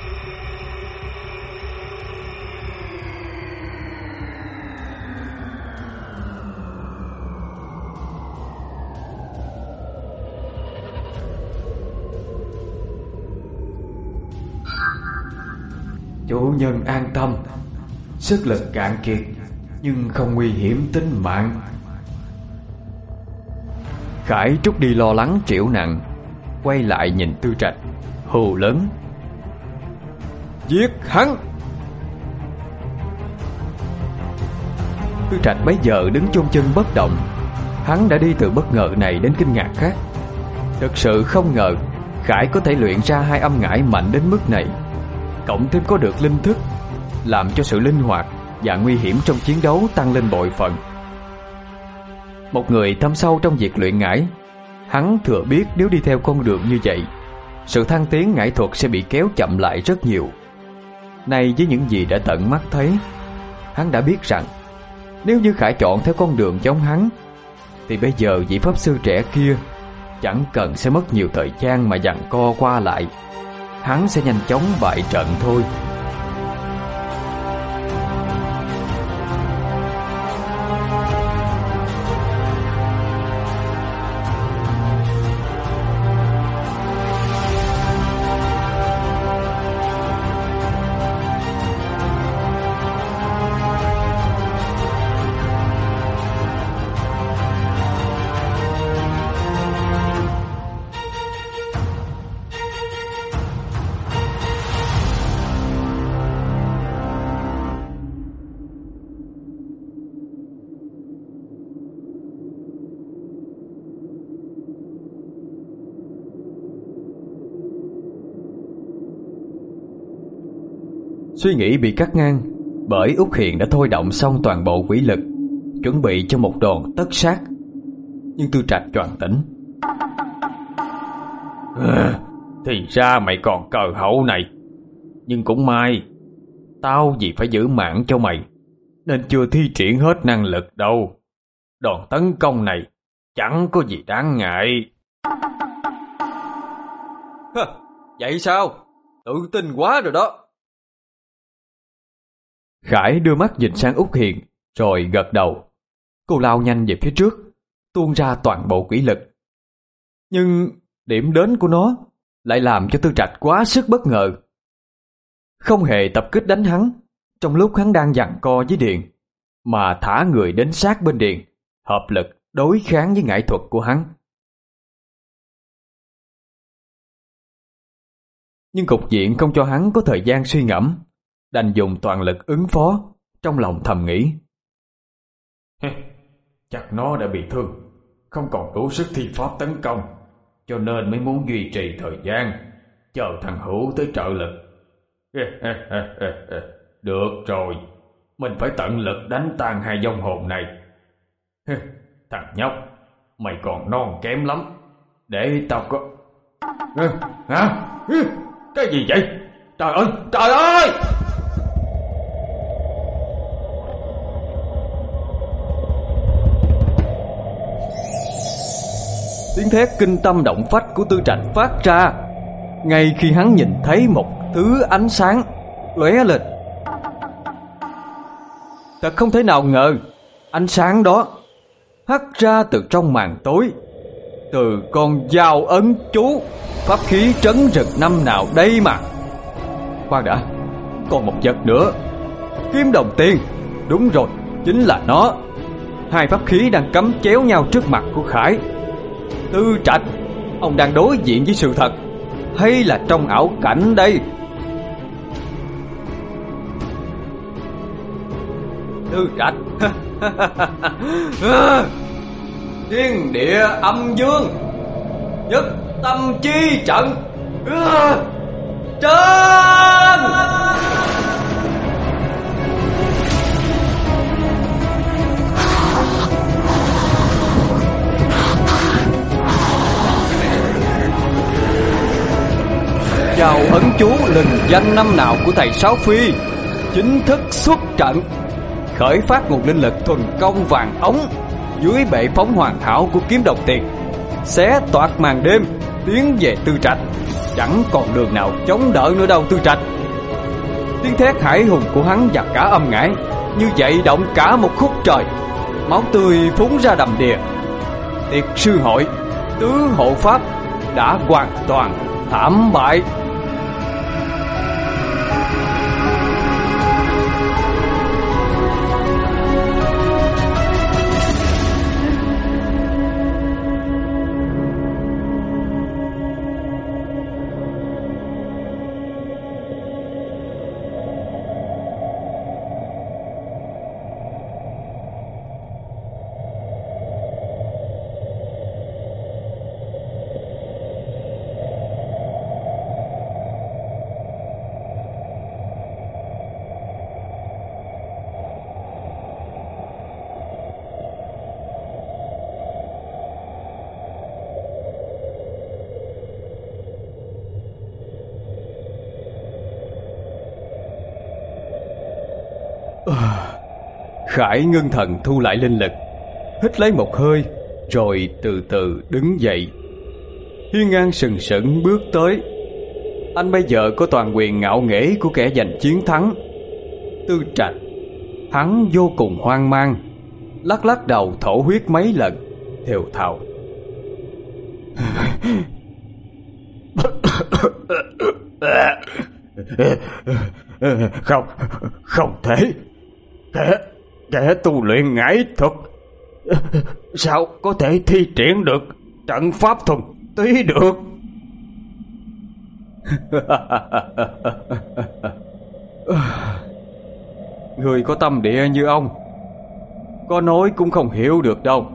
Chủ nhân an tâm, sức lực cạn kiệt nhưng không nguy hiểm tính mạng. Khải trút đi lo lắng triệu nặng, quay lại nhìn Tư Trạch, hù lớn: "Giết hắn!" Tư Trạch bấy giờ đứng chôn chân bất động. Hắn đã đi từ bất ngờ này đến kinh ngạc khác. Thực sự không ngờ Khải có thể luyện ra hai âm ngải mạnh đến mức này, cộng thêm có được linh thức, làm cho sự linh hoạt và nguy hiểm trong chiến đấu tăng lên bội phần. Một người thâm sâu trong việc luyện ngải, hắn thừa biết nếu đi theo con đường như vậy, sự thăng tiến ngải thuật sẽ bị kéo chậm lại rất nhiều. Nay với những gì đã tận mắt thấy, hắn đã biết rằng nếu như Khải chọn theo con đường giống hắn, thì bây giờ vị pháp sư trẻ kia chẳng cần sẽ mất nhiều thời gian mà giằng co qua lại, hắn sẽ nhanh chóng bại trận thôi. Suy nghĩ bị cắt ngang bởi Út Hiền đã thôi động xong toàn bộ quỷ lực, chuẩn bị cho một đòn tất sát, nhưng Tư Trạch choàng tỉnh. À, thì ra mày còn cờ hậu này. Nhưng cũng may, tao vì phải giữ mạng cho mày nên chưa thi triển hết năng lực đâu. Đòn tấn công này chẳng có gì đáng ngại. Hả, vậy sao? Tự tin quá rồi đó. Khải đưa mắt nhìn sang Út Hiền rồi gật đầu. Cô lao nhanh về phía trước, tuôn ra toàn bộ quỷ lực. Nhưng điểm đến của nó lại làm cho Tư Trạch quá sức bất ngờ. Không hề tập kích đánh hắn trong lúc hắn đang giằng co với Điền, mà thả người đến sát bên Điền, hợp lực đối kháng với nghệ thuật của hắn. Nhưng cục diện không cho hắn có thời gian suy ngẫm, đành dùng toàn lực ứng phó, trong lòng thầm nghĩ. Chắc nó đã bị thương, không còn đủ sức thi pháp tấn công, cho nên mới muốn duy trì thời gian, chờ thằng Hữu tới trợ lực. Được rồi, mình phải tận lực đánh tan hai vong hồn này. Thằng nhóc, mày còn non kém lắm, để tao có... Hả? Cái gì vậy? Trời ơi, trời ơi! Tiếng thét kinh tâm động phách của Tư Trạch phát ra ngay khi hắn nhìn thấy một thứ ánh sáng lóe lên. Thật không thể nào ngờ, ánh sáng đó hắt ra từ trong màn tối, từ con dao ấn chú, pháp khí trấn rừng năm nào đây mà. Khoan đã, còn một vật nữa. Kiếm đồng tiền. Đúng rồi, chính là nó. Hai pháp khí đang cắm chéo nhau trước mặt của Khải. Tư Trạch, ông đang đối diện với sự thật hay là trong ảo cảnh đây? Tư Trạch. Thiên địa âm dương, nhất tâm chi trận. Trên! Chào ấn chú lừng danh năm nào của thầy Sáu Phi chính thức xuất trận, khởi phát nguồn linh lực thuần công vàng ống dưới bệ phóng hoàn hảo của kiếm đồng tiền, xé toạc màn đêm tiến về Tư Trạch. Chẳng còn đường nào chống đỡ nữa đâu Tư Trạch. Tiếng thét hải hùng của hắn và cả âm ngãi như vậy động cả một khúc trời. Máu tươi phúng ra đầm đìa. Tiệc sư hội tứ hộ pháp đã hoàn toàn thảm bại. Khải ngưng thần thu lại linh lực, hít lấy một hơi, rồi từ từ đứng dậy. Hiên ngang sừng sững bước tới. Anh bây giờ có toàn quyền ngạo nghễ của kẻ giành chiến thắng. Tư Trạch, hắn vô cùng hoang mang, lắc lắc đầu thổ huyết mấy lần, thều thào. Không, không thể. Kẻ, kẻ tu luyện ngải thuật sao có thể thi triển được trận pháp thuần túy được? Người có tâm địa như ông, có nói cũng không hiểu được đâu.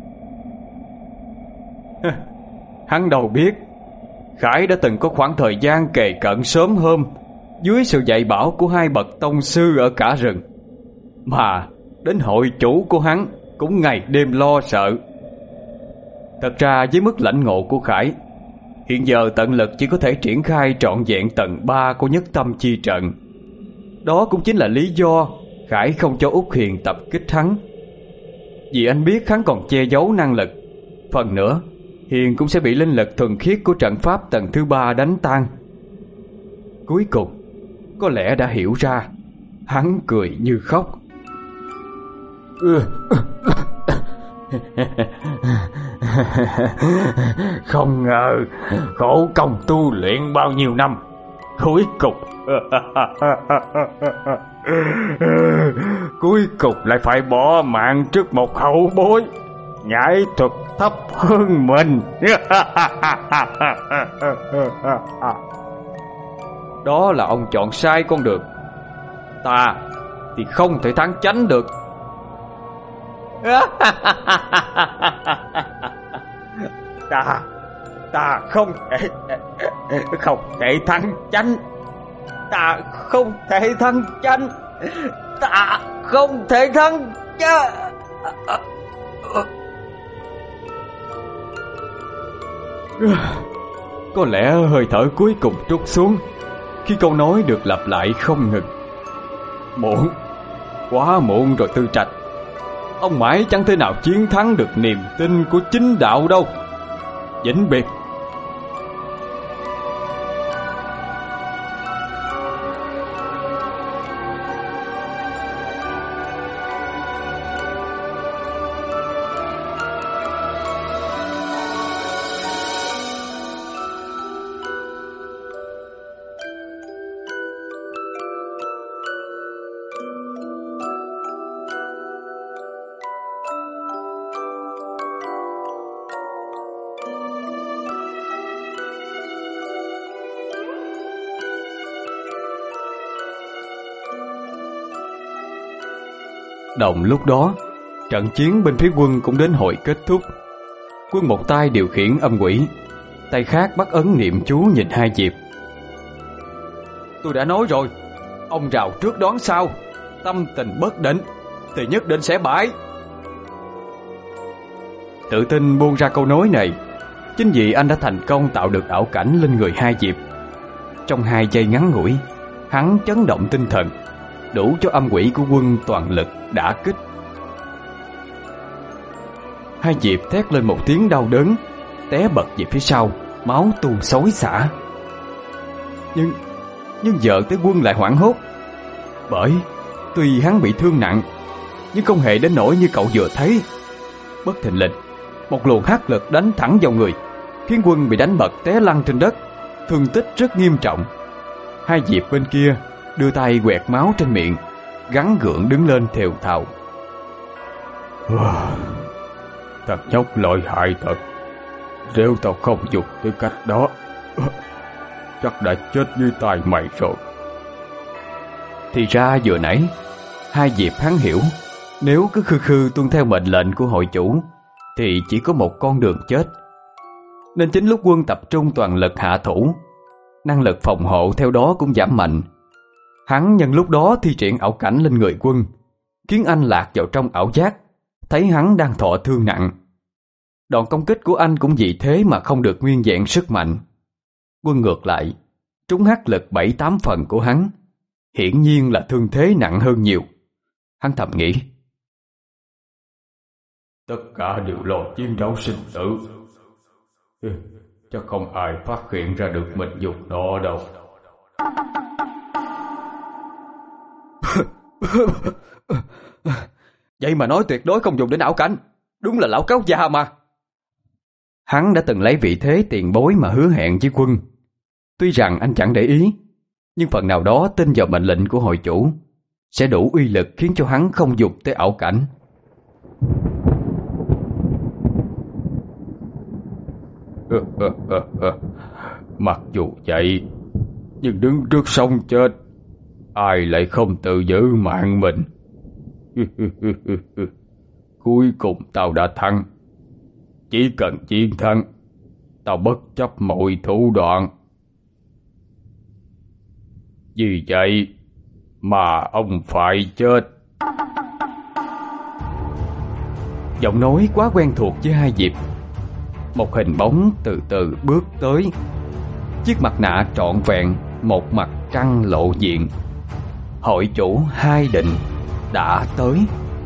Hắn đâu biết Khải đã từng có khoảng thời gian kề cận sớm hôm dưới sự dạy bảo của hai bậc tông sư ở cả rừng, mà đến hội chủ của hắn cũng ngày đêm lo sợ. Thật ra với mức lãnh ngộ của Khải, hiện giờ tận lực chỉ có thể triển khai trọn vẹn tầng ba của nhất tâm chi trận. Đó cũng chính là lý do Khải không cho Út Hiền tập kích hắn, vì anh biết hắn còn che giấu năng lực. Phần nữa, Hiền cũng sẽ bị linh lực thuần khiết của trận pháp tầng thứ ba đánh tan. Cuối cùng, có lẽ đã hiểu ra, hắn cười như khóc. Không ngờ khổ công tu luyện bao nhiêu năm, cuối cùng cuối cùng lại phải bỏ mạng trước một hậu bối nhảy thuật thấp hơn mình. Đó là ông chọn sai con đường, ta thì không thể thắng Chánh được. Ta Ta không thể Không thể thắng Chánh. Ta không thể thắng Chánh. Ta không thể thắng Chánh. Có lẽ hơi thở cuối cùng trút xuống khi câu nói được lặp lại không ngừng. Muộn, quá muộn rồi Tư Trạch. Ông mãi chẳng thể nào chiến thắng được niềm tin của chính đạo đâu. Vĩnh biệt. Đồng lúc đó, trận chiến bên phía quân cũng đến hồi kết thúc. Quân một tay điều khiển âm quỷ, tay khác bắt ấn niệm chú nhìn Hai Diệp. Tôi đã nói rồi, ông rào trước đón sau, tâm tình bất định thì nhất định sẽ bại. Tự tin buông ra câu nói này chính vì anh đã thành công tạo được ảo cảnh lên người Hai Diệp. Trong hai giây ngắn ngủi, hắn chấn động tinh thần, đủ cho âm quỷ của quân toàn lực đả kích. Hai Diệp thét lên một tiếng đau đớn, té bật về phía sau, máu tuôn xối xả. Nhưng nhưng vợ tới Quân lại hoảng hốt, bởi tuy hắn bị thương nặng, nhưng không hề đến nỗi như cậu vừa thấy. Bất thình lình, một luồng hắc lực đánh thẳng vào người, khiến Quân bị đánh bật té lăn trên đất, thương tích rất nghiêm trọng. Hai Diệp bên kia đưa tay quẹt máu trên miệng, gắng gượng đứng lên thều thào. Thằng nhóc lợi hại thật. Nếu tao không dùng tư cách đó, chắc đã chết dưới tay mày rồi. Thì ra vừa nãy Hai Diệp hắn hiểu, nếu cứ khư khư tuân theo mệnh lệnh của hội chủ thì chỉ có một con đường chết. Nên chính lúc Quân tập trung toàn lực hạ thủ, năng lực phòng hộ theo đó cũng giảm mạnh. Hắn nhân lúc đó thi triển ảo cảnh lên người Quân, khiến anh lạc vào trong ảo giác, thấy hắn đang thọ thương nặng. Đòn công kích của anh cũng vì thế mà không được nguyên vẹn sức mạnh. Quân ngược lại, trúng hắc lực bảy tám phần của hắn, hiển nhiên là thương thế nặng hơn nhiều. Hắn thầm nghĩ, tất cả đều lo chiến đấu sinh tử, chắc không ai phát hiện ra được mình dùng nó đâu. Vậy mà nói tuyệt đối không dùng đến ảo cảnh, đúng là lão cáo già mà. Hắn đã từng lấy vị thế tiền bối mà hứa hẹn với Quân. Tuy rằng anh chẳng để ý, nhưng phần nào đó tin vào mệnh lệnh của hội chủ sẽ đủ uy lực khiến cho hắn không dùng tới ảo cảnh. Mặc dù vậy, nhưng đứng trước sông chết, ai lại không tự giữ mạng mình. Cuối cùng tao đã thắng. Chỉ cần chiến thắng, tao bất chấp mọi thủ đoạn. Vì vậy mà ông phải chết. Giọng nói quá quen thuộc với hai Diệp. Một hình bóng từ từ bước tới. Chiếc mặt nạ trọn vẹn, một mặt trăng lộ diện. Hội chủ Hai Định đã tới.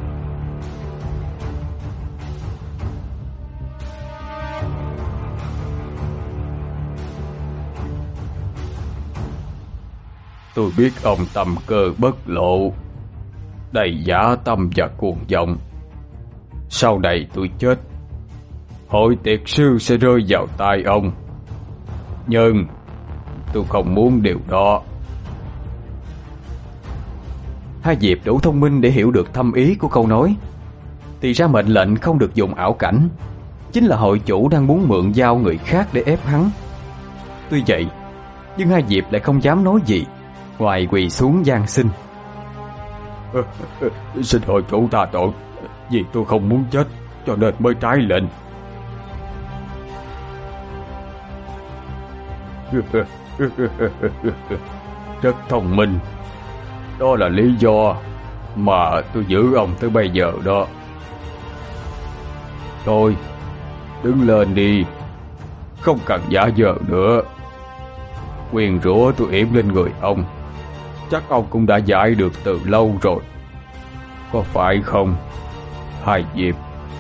Tôi biết ông tâm cơ bất lộ, đầy dã tâm và cuồng vọng. Sau này tôi chết, hội tiệt sư sẽ rơi vào tay ông. Nhưng tôi không muốn điều đó. Hai Diệp đủ thông minh để hiểu được thâm ý của câu nói. Thì ra mệnh lệnh không được dùng ảo cảnh chính là hội chủ đang muốn mượn dao người khác để ép hắn. Tuy vậy, nhưng hai Diệp lại không dám nói gì ngoài quỳ xuống van xin. À, à, xin hội chủ tha tội, vì tôi không muốn chết cho nên mới trái lệnh. Rất thông minh. Đó là lý do mà tôi giữ ông tới bây giờ đó. Thôi, đứng lên đi, không cần giả vờ nữa. Quyền rủa tôi yểm lên người ông chắc ông cũng đã giải được từ lâu rồi, có phải không, Hai Diệp?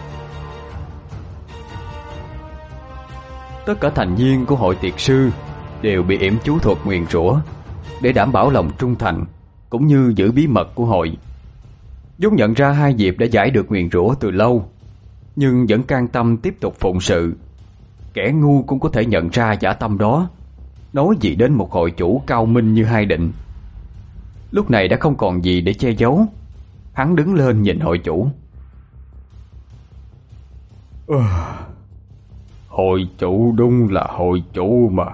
Tất cả thành viên của hội tiệt sư đều bị yểm chú thuật nguyền rủa để đảm bảo lòng trung thành cũng như giữ bí mật của hội. vốn nhận ra hai Diệp đã giải được nguyền rủa từ lâu, nhưng vẫn can tâm tiếp tục phụng sự. Kẻ ngu cũng có thể nhận ra dã tâm đó, nói gì đến một hội chủ cao minh như Hai Định. Lúc này đã không còn gì để che giấu. Hắn đứng lên nhìn hội chủ. À, hội chủ đúng là hội chủ mà.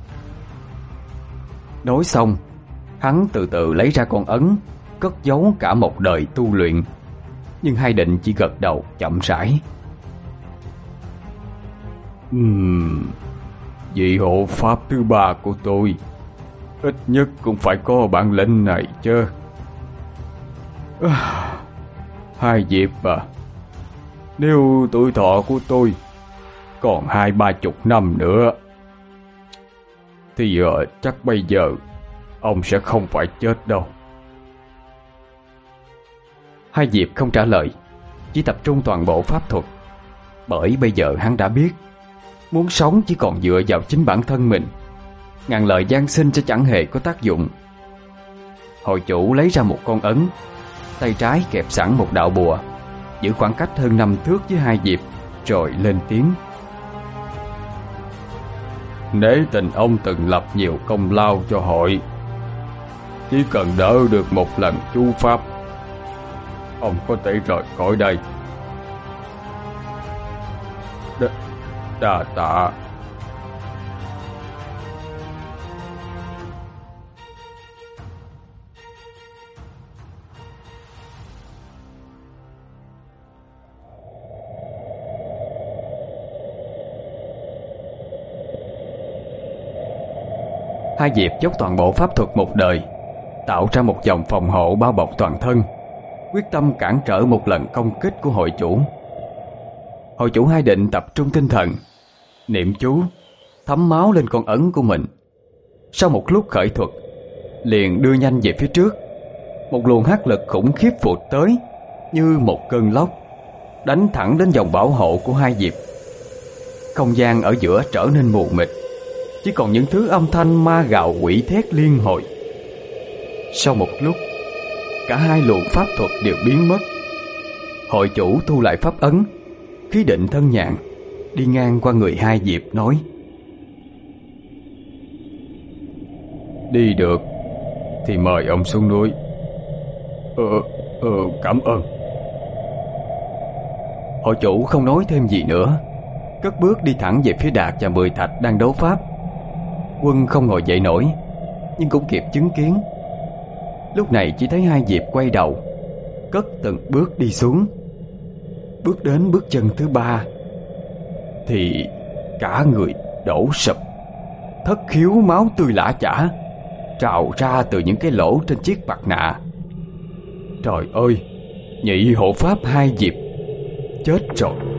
Nói xong, hắn từ từ lấy ra con ấn, cất giấu cả một đời tu luyện. Nhưng Hai Định chỉ gật đầu chậm rãi. Ừm, vị hộ pháp thứ ba của tôi ít nhất cũng phải có bản lĩnh này chứ. À, Hai Diệp à, nếu tuổi thọ của tôi còn hai ba chục năm nữa thì uh, chắc bây giờ ông sẽ không phải chết đâu. Hai Diệp không trả lời, chỉ tập trung toàn bộ pháp thuật. Bởi bây giờ hắn đã biết, muốn sống chỉ còn dựa vào chính bản thân mình. Ngàn lời van xin sẽ chẳng hề có tác dụng. Hội chủ lấy ra một con ấn, tay trái kẹp sẵn một đạo bùa, giữ khoảng cách hơn năm thước với Hai Diệp, rồi lên tiếng. Nể tình ông từng lập nhiều công lao cho hội, chỉ cần đỡ được một lần chu pháp, ông có thể rời khỏi đây. Đ đa tạ. Hai Diệp dốc toàn bộ pháp thuật một đời, tạo ra một vòng phòng hộ bao bọc toàn thân, quyết tâm cản trở một lần công kích của hội chủ. Hội chủ Hai Định tập trung tinh thần, niệm chú, thấm máu lên con ấn của mình. Sau một lúc khởi thuật, liền đưa nhanh về phía trước. Một luồng hắc lực khủng khiếp vụt tới như một cơn lốc, đánh thẳng đến vòng bảo hộ của Hai Diệp. Không gian ở giữa trở nên mù mịt, chỉ còn những thứ âm thanh ma gào quỷ thét liên hồi. Sau một lúc, cả hai luồng pháp thuật đều biến mất. Hội chủ thu lại pháp ấn, khí định thân nhàn, đi ngang qua người Hai Diệp nói. Đi được thì mời ông xuống núi. Ờ, ờ, cảm ơn. Hội chủ không nói thêm gì nữa, cất bước đi thẳng về phía Đạt và Mười Thạch đang đấu pháp. Quân không ngồi dậy nổi, nhưng cũng kịp chứng kiến. Lúc này chỉ thấy Hai Diệp quay đầu, cất từng bước đi xuống. Bước đến bước chân thứ ba thì cả người đổ sụp, thất khiếu máu tươi lã chã trào ra từ những cái lỗ trên chiếc mặt nạ. Trời ơi, nhị hộ pháp Hai Diệp Chết rồi.